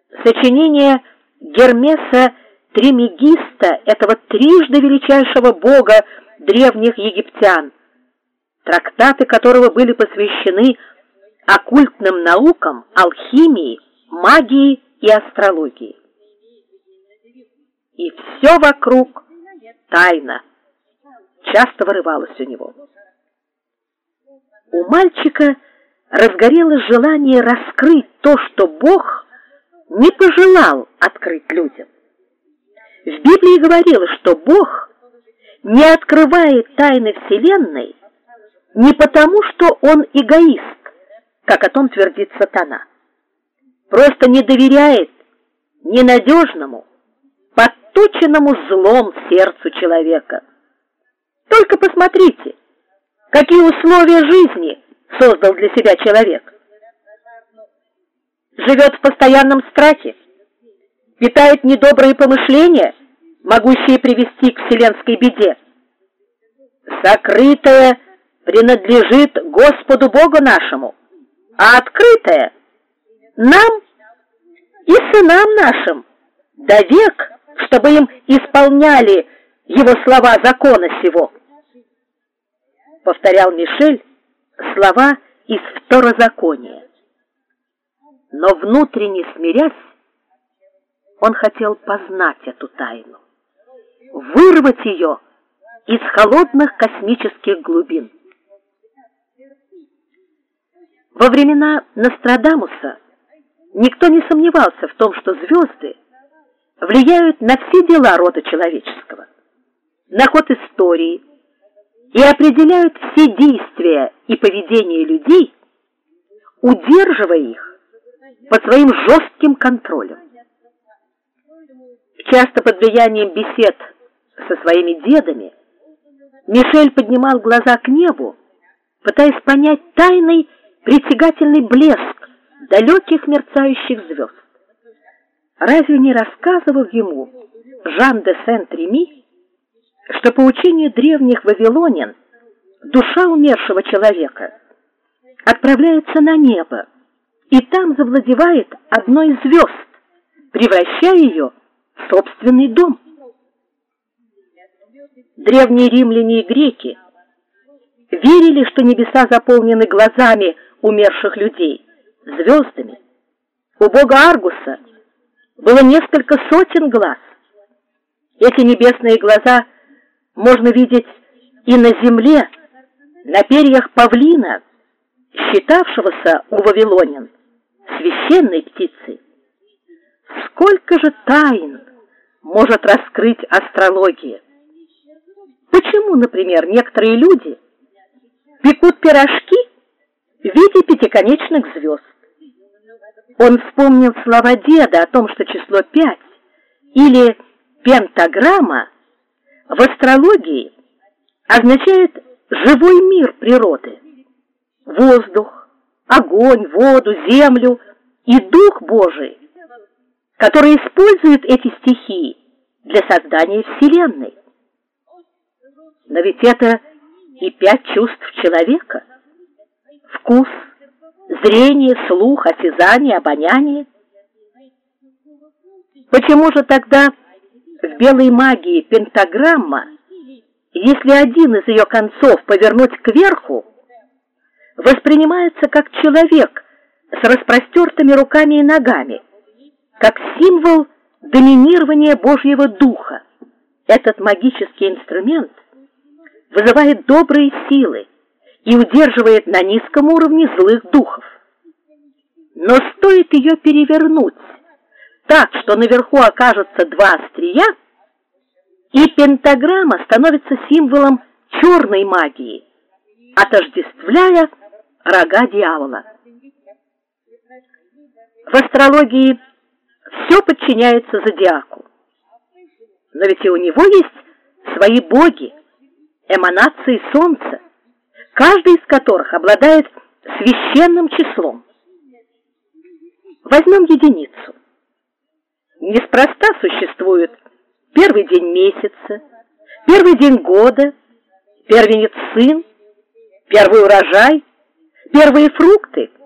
Сочинение Гермеса Тримегиста, этого трижды величайшего бога древних египтян, трактаты которого были посвящены оккультным наукам, алхимии, магии и астрологии. И все вокруг тайна, часто вырывалось у него. У мальчика разгорелось желание раскрыть то, что Бог не пожелал открыть людям. В Библии говорилось, что Бог не открывает тайны Вселенной не потому, что Он эгоист, как о том твердит сатана, просто не доверяет ненадежному, подточенному злом сердцу человека. Только посмотрите, какие условия жизни создал для себя человек. Живет в постоянном страхе, питает недобрые помышления, могущие привести к вселенской беде. Сокрытое принадлежит Господу Богу нашему, а открытое нам и сынам нашим довек, чтобы им исполняли его слова закона сего. Повторял Мишель слова из Второзакония. Но внутренне смирясь, он хотел познать эту тайну, вырвать ее из холодных космических глубин. Во времена Нострадамуса никто не сомневался в том, что звезды влияют на все дела рода человеческого, на ход истории и определяют все действия и поведение людей, удерживая их под своим жестким контролем. Часто под влиянием бесед со своими дедами Мишель поднимал глаза к небу, пытаясь понять тайный притягательный блеск далеких мерцающих звезд. Разве не рассказывал ему Жан де Сент-Реми, что по учению древних вавилонян душа умершего человека отправляется на небо и там завладевает одной из звезд, превращая ее в собственный дом? Древние римляне и греки верили, что небеса заполнены глазами умерших людей, звездами. У бога Аргуса было несколько сотен глаз. Эти небесные глаза можно видеть и на земле, на перьях павлина, считавшегося у вавилонян священной птицей. Сколько же тайн может раскрыть астрология? Почему, например, некоторые люди пекут пирожки в виде пятиконечных звезд? Он вспомнил слова деда о том, что число 5 или пентаграмма в астрологии означает живой мир природы. Воздух, огонь, воду, землю и Дух Божий, который использует эти стихии для создания Вселенной. Но ведь это и 5 чувств человека: вкус, зрение, слух, осязание, обоняние. Почему же тогда в белой магии пентаграмма, если один из ее концов повернуть кверху, воспринимается как человек с распростертыми руками и ногами, как символ доминирования Божьего Духа? Этот магический инструмент вызывает добрые силы и удерживает на низком уровне злых духов. Но стоит ее перевернуть так, что наверху окажется 2 острия, и пентаграмма становится символом черной магии, отождествляя рога дьявола. В астрологии все подчиняется зодиаку. Но ведь и у него есть свои боги, эманации Солнца, каждый из которых обладает священным числом. Возьмем единицу. Неспроста существует первый день месяца, первый день года, первенец сын, первый урожай, первые фрукты